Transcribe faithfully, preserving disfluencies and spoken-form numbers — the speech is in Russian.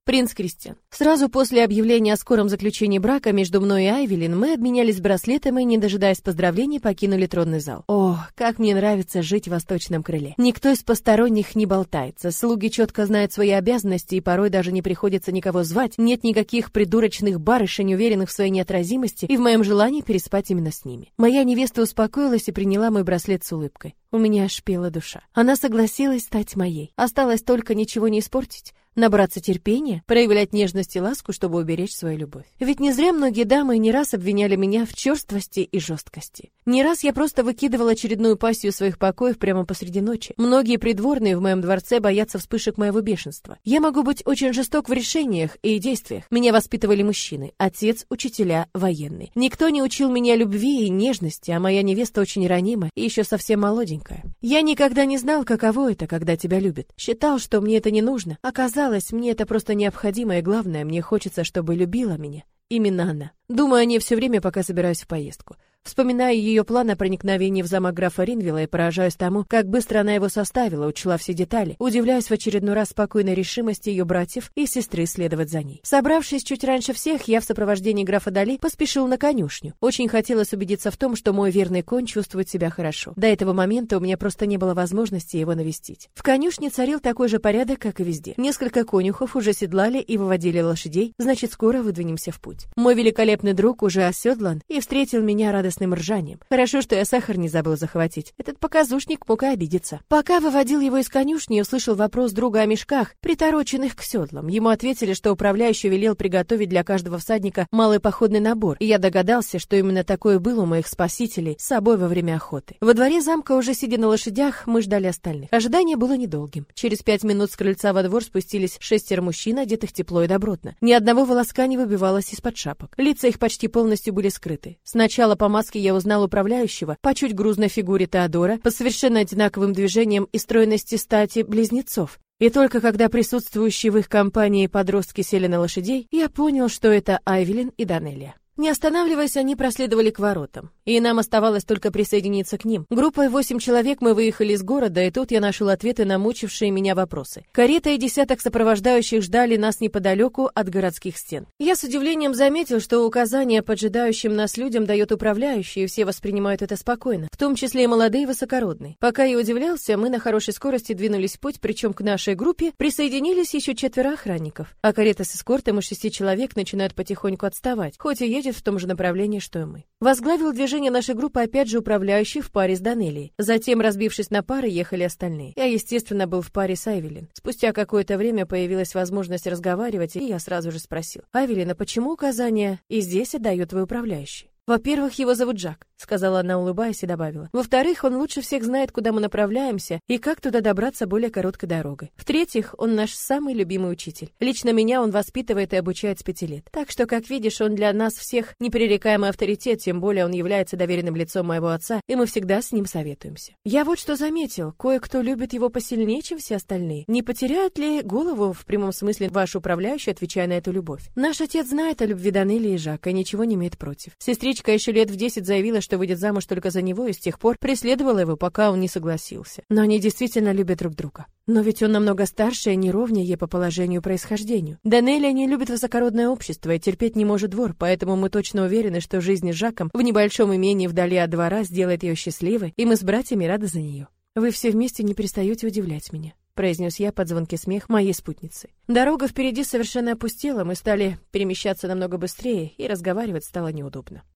Принц Кристиан. Сразу после объявления о скором заключении брака между мной и Айвелин мы обменялись браслетами и, не дожидаясь поздравлений, покинули тронный зал. О, как мне нравится жить в восточном крыле. Никто из посторонних не болтается, слуги четко знают свои обязанности и порой даже не приходится никого звать, нет никаких придурочных барышень, уверенных в своей неотразимости и в моем желании переспать именно с ними. Моя невеста успокоилась и приняла мой браслет с улыбкой. У меня аж пела душа. Она согласилась стать моей. Осталось только ничего не испортить, набраться терпения, проявлять нежность и ласку, чтобы уберечь свою любовь. Ведь не зря многие дамы не раз обвиняли меня в черствости и жесткости. Не раз я просто выкидывала очередную пассию своих покоев прямо посреди ночи. Многие придворные в моем дворце боятся вспышек моего бешенства. Я могу быть очень жесток в решениях и действиях. Меня воспитывали мужчины, отец, учителя, военный. Никто не учил меня любви и нежности, а моя невеста очень ранима и еще совсем молоденькая. Я никогда не знал, каково это, когда тебя любят. Считал, что мне это не нужно. Оказалось, мне это просто необходимо, и главное, мне хочется, чтобы любила меня именно она. Думаю о ней все время, пока собираюсь в поездку. Вспоминаю ее план о проникновении в замок графа Ринвилла и поражаюсь тому, как быстро она его составила, учла все детали. Удивляюсь в очередной раз спокойной решимости ее братьев и сестры следовать за ней. Собравшись чуть раньше всех, я в сопровождении графа Дали поспешил на конюшню. Очень хотелось убедиться в том, что мой верный конь чувствует себя хорошо. До этого момента у меня просто не было возможности его навестить. В конюшне царил такой же порядок, как и везде. Несколько конюхов уже седлали и выводили лошадей, значит, скоро выдвинемся в путь. Мой великолепный друг уже оседлан и встретил меня радостно ржанием. Хорошо, что я сахар не забыл захватить. Этот показушник мог и обидеться. Пока выводил его из конюшни, услышал вопрос друга о мешках, притороченных к седлам. Ему ответили, что управляющий велел приготовить для каждого всадника малый походный набор, и я догадался, что именно такое было у моих спасителей с собой во время охоты. Во дворе замка, уже сидя на лошадях, мы ждали остальных. Ожидание было недолгим. Через пять минут с крыльца во двор спустились шестеро мужчин, одетых тепло и добротно. Ни одного волоска не выбивалось из-под шапок. Лица их почти полностью были скрыты. Сначала по маске я узнал управляющего, по чуть грузной фигуре Теодора, по совершенно одинаковым движениям и стройности стати близнецов. И только когда присутствующие в их компании подростки сели на лошадей, я понял, что это Айвелин и Данелия. Не останавливаясь, они проследовали к воротам, и нам оставалось только присоединиться к ним. Группой восемь человек мы выехали из города, и тут я нашел ответы на мучившие меня вопросы. Карета и десяток сопровождающих ждали нас неподалеку от городских стен. Я с удивлением заметил, что указания поджидающим нас людям дает управляющий, и все воспринимают это спокойно, в том числе и молодые и высокородные. Пока я удивлялся, мы на хорошей скорости двинулись в путь, причем к нашей группе присоединились еще четверо охранников, а карета с эскортом из шести человек начинает потихоньку отставать, хоть и едет в том же направлении, что и мы. Возглавил движение нашей группы опять же управляющий в паре с Данелией. Затем, разбившись на пары, ехали остальные. Я, естественно, был в паре с Айвелин. Спустя какое-то время появилась возможность разговаривать, и я сразу же спросил: «Айвелин, а почему указания и здесь отдает твой управляющий?» «Во-первых, его зовут Жак», — сказала она, улыбаясь, и добавила. «Во-вторых, он лучше всех знает, куда мы направляемся и как туда добраться более короткой дорогой. В-третьих, он наш самый любимый учитель. Лично меня он воспитывает и обучает с пяти лет. Так что, как видишь, он для нас всех непререкаемый авторитет, тем более он является доверенным лицом моего отца, и мы всегда с ним советуемся. Я вот что заметил, кое-кто любит его посильнее, чем все остальные. Не потеряет ли голову в прямом смысле ваш управляющий, отвечая на эту любовь? Наш отец знает о любви Данелии и Жака и ничего не имеет против. Сестричка еще лет в десять заявила, что выйдет замуж только за него, и с тех пор преследовала его, пока он не согласился. Но они действительно любят друг друга. Но ведь он намного старше и не ровнее ей по положению и происхождению. Данелия не любит высокородное общество и терпеть не может двор, поэтому мы точно уверены, что жизнь с Жаком в небольшом имении вдали от двора сделает ее счастливой, и мы с братьями рады за нее. Вы все вместе не перестаете удивлять меня», — произнес я под звонкий смех моей спутницы. Дорога впереди совершенно опустела, мы стали перемещаться намного быстрее, и разговаривать стало неудобно.